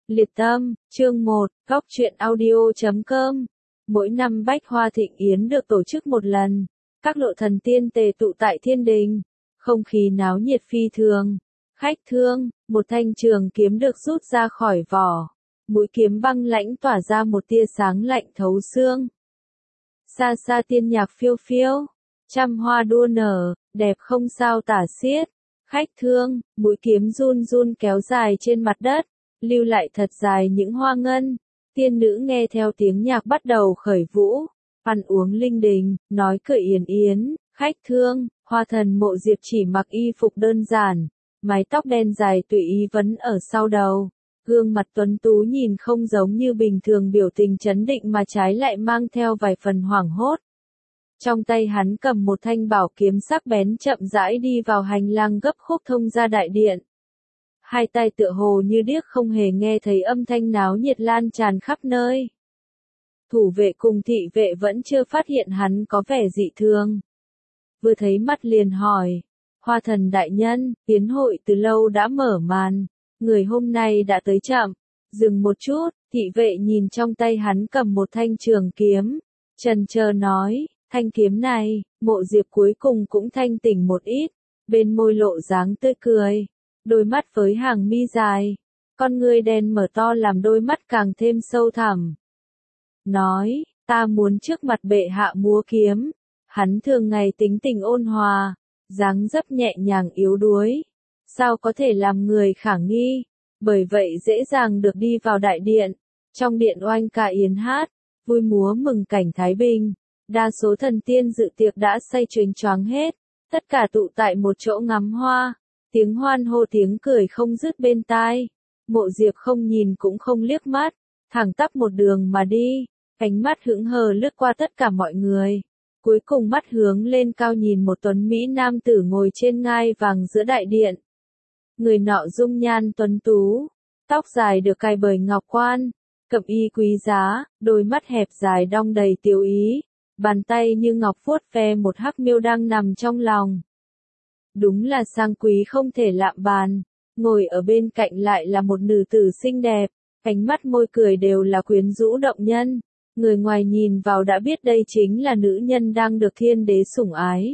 Liệt tâm, chương 1, góc truyện audio.com. Mỗi năm Bách Hoa Thịnh Yến được tổ chức một lần, các lộ thần tiên tề tụ tại thiên đình, không khí náo nhiệt phi thường. Khách thương, một thanh trường kiếm được rút ra khỏi vỏ, mũi kiếm băng lãnh tỏa ra một tia sáng lạnh thấu xương. Xa xa tiên nhạc phiêu phiêu, trăm hoa đua nở, đẹp không sao tả xiết. Khách thương, mũi kiếm run run kéo dài trên mặt đất, lưu lại thật dài những hoa ngân. Tiên nữ nghe theo tiếng nhạc bắt đầu khởi vũ, ăn uống linh đình, nói cười yến yến. Khách thương, Hoa Thần Mộ Diệp chỉ mặc y phục đơn giản, mái tóc đen dài tùy ý vấn ở sau đầu, gương mặt tuấn tú nhìn không giống như bình thường biểu tình trấn định mà trái lại mang theo vài phần hoảng hốt. Trong tay hắn cầm một thanh bảo kiếm sắc bén chậm rãi đi vào hành lang gấp khúc thông ra đại điện. Hai tay tựa hồ như điếc không hề nghe thấy âm thanh náo nhiệt lan tràn khắp nơi. Thủ vệ cùng thị vệ vẫn chưa phát hiện hắn có vẻ dị thường. Vừa thấy mắt liền hỏi, Hoa Thần đại nhân, yến hội từ lâu đã mở màn, người hôm nay đã tới chậm. Dừng một chút, thị vệ nhìn trong tay hắn cầm một thanh trường kiếm, chần chờ nói, thanh kiếm này, Mộ Diệp cuối cùng cũng thanh tỉnh một ít, bên môi lộ dáng tươi cười, đôi mắt với hàng mi dài, con ngươi đen mở to làm đôi mắt càng thêm sâu thẳm. Nói, ta muốn trước mặt bệ hạ múa kiếm. Hắn thường ngày tính tình ôn hòa, dáng dấp nhẹ nhàng yếu đuối, sao có thể làm người khả nghi, bởi vậy dễ dàng được đi vào đại điện. Trong điện oanh ca yến hát, vui múa mừng cảnh thái bình, đa số thần tiên dự tiệc đã say choáng choáng hết, tất cả tụ tại một chỗ ngắm hoa, tiếng hoan hô tiếng cười không dứt bên tai. Mộ Diệp không nhìn cũng không liếc mắt, thẳng tắp một đường mà đi, ánh mắt hững hờ lướt qua tất cả mọi người. Cuối cùng mắt hướng lên cao nhìn một tuấn mỹ nam tử ngồi trên ngai vàng giữa đại điện. Người nọ dung nhan tuấn tú, tóc dài được cài bởi ngọc quan, cẩm y quý giá, đôi mắt hẹp dài đong đầy tiêu ý, bàn tay như ngọc vuốt ve một hắc miêu đang nằm trong lòng. Đúng là sang quý không thể lạm bàn, ngồi ở bên cạnh lại là một nữ tử xinh đẹp, ánh mắt môi cười đều là quyến rũ động nhân. Người ngoài nhìn vào đã biết đây chính là nữ nhân đang được thiên đế sủng ái.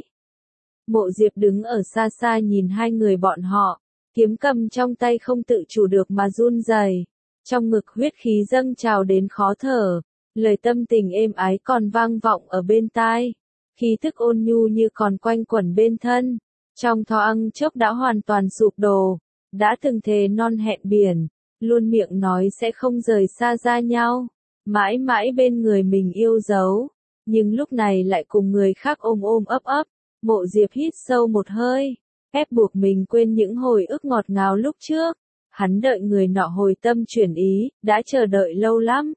Mộ Diệp đứng ở xa xa nhìn hai người bọn họ, kiếm cầm trong tay không tự chủ được mà run rẩy, trong ngực huyết khí dâng trào đến khó thở, lời tâm tình êm ái còn vang vọng ở bên tai, khí thức ôn nhu như còn quanh quẩn bên thân, trong thoáng chốc đã hoàn toàn sụp đổ, đã từng thề non hẹn biển, luôn miệng nói sẽ không rời xa ra nhau. Mãi mãi bên người mình yêu dấu, nhưng lúc này lại cùng người khác ôm ôm ấp ấp. Mộ Diệp hít sâu một hơi, ép buộc mình quên những hồi ức ngọt ngào lúc trước. Hắn đợi người nọ hồi tâm chuyển ý, đã chờ đợi lâu lắm.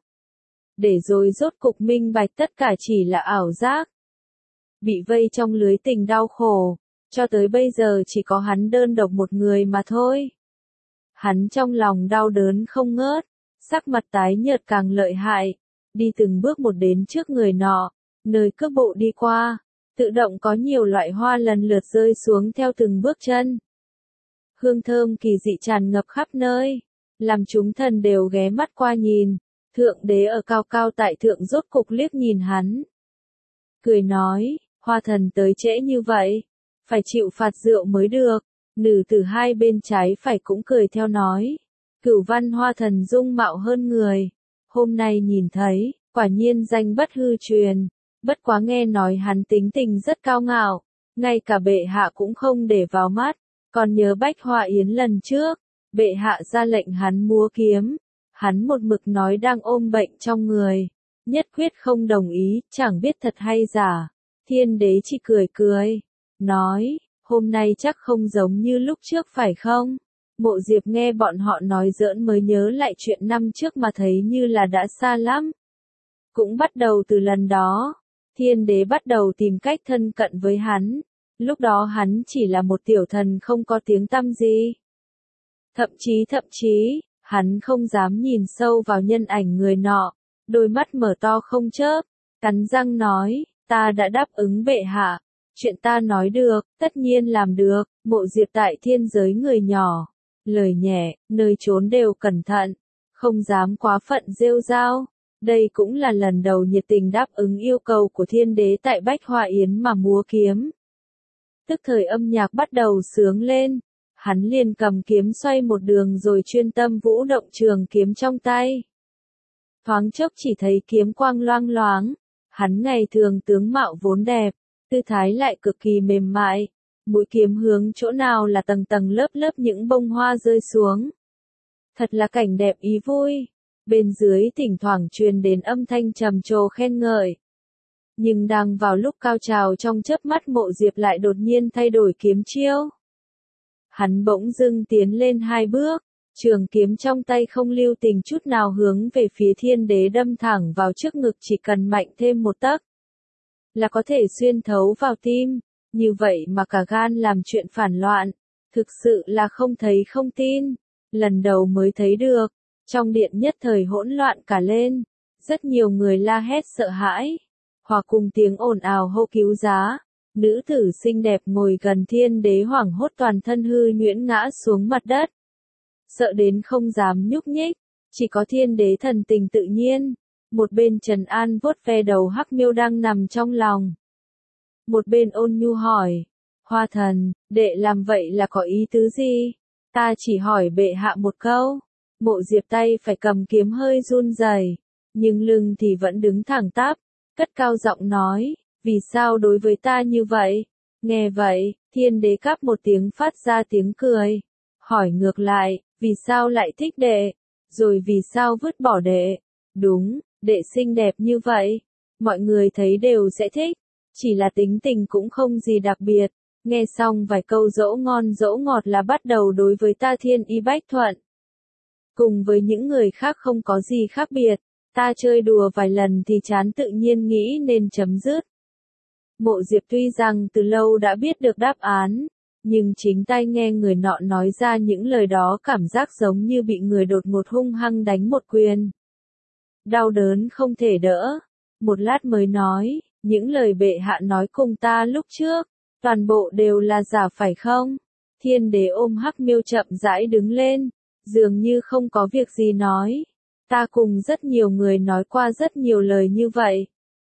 Để rồi rốt cục minh bạch tất cả chỉ là ảo giác. Bị vây trong lưới tình đau khổ, cho tới bây giờ chỉ có hắn đơn độc một người mà thôi. Hắn trong lòng đau đớn không ngớt. Sắc mặt tái nhợt càng lợi hại, đi từng bước một đến trước người nọ, nơi cước bộ đi qua, tự động có nhiều loại hoa lần lượt rơi xuống theo từng bước chân. Hương thơm kỳ dị tràn ngập khắp nơi, làm chúng thần đều ghé mắt qua nhìn, thượng đế ở cao cao tại thượng rốt cục liếc nhìn hắn. Cười nói, Hoa Thần tới trễ như vậy, phải chịu phạt rượu mới được, nữ tử hai bên trái phải cũng cười theo nói. Cửu Văn Hoa Thần dung mạo hơn người, hôm nay nhìn thấy, quả nhiên danh bất hư truyền, bất quá nghe nói hắn tính tình rất cao ngạo, ngay cả bệ hạ cũng không để vào mắt, còn nhớ Bách Hoa Yến lần trước, bệ hạ ra lệnh hắn múa kiếm, hắn một mực nói đang ôm bệnh trong người, nhất quyết không đồng ý, chẳng biết thật hay giả, thiên đế chỉ cười cười, nói, hôm nay chắc không giống như lúc trước phải không? Mộ Diệp nghe bọn họ nói giỡn mới nhớ lại chuyện năm trước mà thấy như là đã xa lắm. Cũng bắt đầu từ lần đó, thiên đế bắt đầu tìm cách thân cận với hắn, lúc đó hắn chỉ là một tiểu thần không có tiếng tăm gì. Thậm chí, hắn không dám nhìn sâu vào nhân ảnh người nọ, đôi mắt mở to không chớp, cắn răng nói, ta đã đáp ứng bệ hạ, chuyện ta nói được, tất nhiên làm được. Mộ Diệp tại thiên giới người nhỏ. Lời nhẹ, nơi trốn đều cẩn thận, không dám quá phận rêu rao. Đây cũng là lần đầu nhiệt tình đáp ứng yêu cầu của thiên đế tại Bách Hoa Yến mà múa kiếm. Tức thời âm nhạc bắt đầu sướng lên, hắn liền cầm kiếm xoay một đường rồi chuyên tâm vũ động trường kiếm trong tay. Thoáng chốc chỉ thấy kiếm quang loang loáng, hắn ngày thường tướng mạo vốn đẹp, tư thái lại cực kỳ mềm mại, mũi kiếm hướng chỗ nào là tầng tầng lớp lớp những bông hoa rơi xuống. Thật là cảnh đẹp ý vui, bên dưới thỉnh thoảng truyền đến âm thanh trầm trồ khen ngợi. Nhưng đang vào lúc cao trào trong chớp mắt Mộ Diệp lại đột nhiên thay đổi kiếm chiêu. Hắn bỗng dưng tiến lên 2 bước, trường kiếm trong tay không lưu tình chút nào hướng về phía thiên đế đâm thẳng vào trước ngực, chỉ cần mạnh thêm 1 tấc là có thể xuyên thấu vào tim, như vậy mà cả gan làm chuyện phản loạn, thực sự là không thấy không tin, lần đầu mới thấy được, trong điện nhất thời hỗn loạn cả lên, rất nhiều người la hét sợ hãi, hòa cùng tiếng ồn ào hô cứu giá. Nữ tử xinh đẹp ngồi gần thiên đế hoảng hốt toàn thân hư nhuyễn ngã xuống mặt đất. Sợ đến không dám nhúc nhích, chỉ có thiên đế thần tình tự nhiên, một bên trấn an vuốt ve đầu Hắc Miêu đang nằm trong lòng. Một bên ôn nhu hỏi, Hoa thần, đệ làm vậy là có ý tứ gì? Ta chỉ hỏi bệ hạ một câu. Mộ Diệp tay phải cầm kiếm hơi run rẩy, nhưng lưng thì vẫn đứng thẳng tắp, cất cao giọng nói. Vì sao đối với ta như vậy? Nghe vậy, thiên đế cáp một tiếng phát ra tiếng cười. Hỏi ngược lại, vì sao lại thích đệ? Rồi vì sao vứt bỏ đệ? Đúng, đệ xinh đẹp như vậy. Mọi người thấy đều sẽ thích. Chỉ là tính tình cũng không gì đặc biệt. Nghe xong vài câu dỗ ngon dỗ ngọt là bắt đầu đối với ta Thiên Y Bách Thuận. Cùng với những người khác không có gì khác biệt. Ta chơi đùa vài lần thì chán tự nhiên nghĩ nên chấm dứt. Mộ Diệp tuy rằng từ lâu đã biết được đáp án, nhưng chính tai nghe người nọ nói ra những lời đó cảm giác giống như bị người đột ngột hung hăng đánh một quyền. Đau đớn không thể đỡ, một lát mới nói, những lời bệ hạ nói cùng ta lúc trước, toàn bộ đều là giả phải không? Thiên đế ôm Hắc Miêu chậm rãi đứng lên, dường như không có việc gì nói. Ta cùng rất nhiều người nói qua rất nhiều lời như vậy.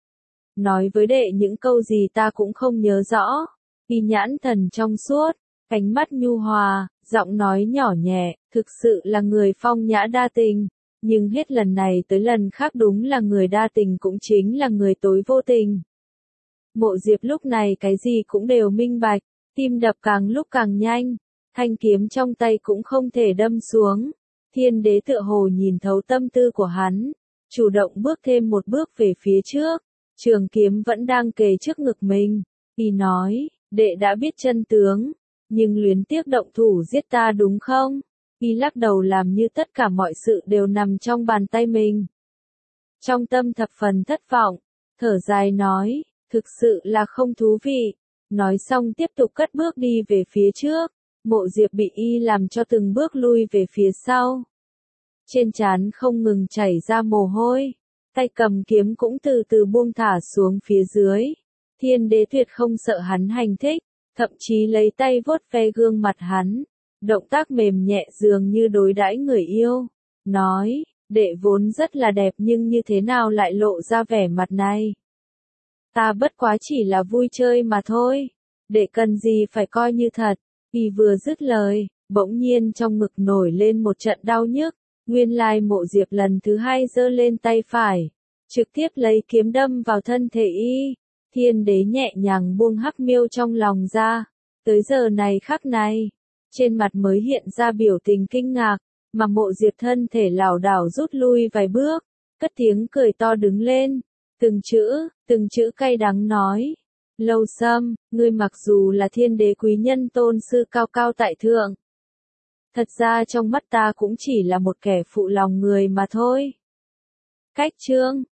Nói với đệ những câu gì ta cũng không nhớ rõ. Y nhãn thần trong suốt, ánh mắt nhu hòa, giọng nói nhỏ nhẹ, thực sự là người phong nhã đa tình. Nhưng hết lần này tới lần khác đúng là người đa tình cũng chính là người tối vô tình. Mộ Diệp lúc này cái gì cũng đều minh bạch, tim đập càng lúc càng nhanh, thanh kiếm trong tay cũng không thể đâm xuống. Thiên đế tựa hồ nhìn thấu tâm tư của hắn, chủ động bước thêm một bước về phía trước. Trường kiếm vẫn đang kề trước ngực mình. Y nói, đệ đã biết chân tướng, nhưng luyến tiếc động thủ giết ta đúng không? Y lắc đầu làm như tất cả mọi sự đều nằm trong bàn tay mình. Trong tâm thập phần thất vọng, thở dài nói, thực sự là không thú vị. Nói xong tiếp tục cất bước đi về phía trước. Mộ Diệp bị Y làm cho từng bước lui về phía sau. Trên trán không ngừng chảy ra mồ hôi. Tay cầm kiếm cũng từ từ buông thả xuống phía dưới. Thiên đế tuyệt không sợ hắn hành thích, thậm chí lấy tay vuốt ve gương mặt hắn. Động tác mềm nhẹ dường như đối đãi người yêu. Nói, đệ vốn rất là đẹp nhưng như thế nào lại lộ ra vẻ mặt này? Ta bất quá chỉ là vui chơi mà thôi. Đệ cần gì phải coi như thật. Y vừa dứt lời, bỗng nhiên trong ngực nổi lên một trận đau nhức. Nguyên lai Mộ Diệp lần thứ 2 giơ lên tay phải, trực tiếp lấy kiếm đâm vào thân thể Y. Thiên đế nhẹ nhàng buông Hắc Miêu trong lòng ra. Tới giờ này khắc này, trên mặt mới hiện ra biểu tình kinh ngạc, mà Mộ Diệp thân thể lảo đảo rút lui vài bước, cất tiếng cười to đứng lên, từng chữ cay đắng nói. Lâu Sâm, ngươi mặc dù là thiên đế quý nhân tôn sư cao cao tại thượng, thật ra trong mắt ta cũng chỉ là một kẻ phụ lòng người mà thôi. Cách chương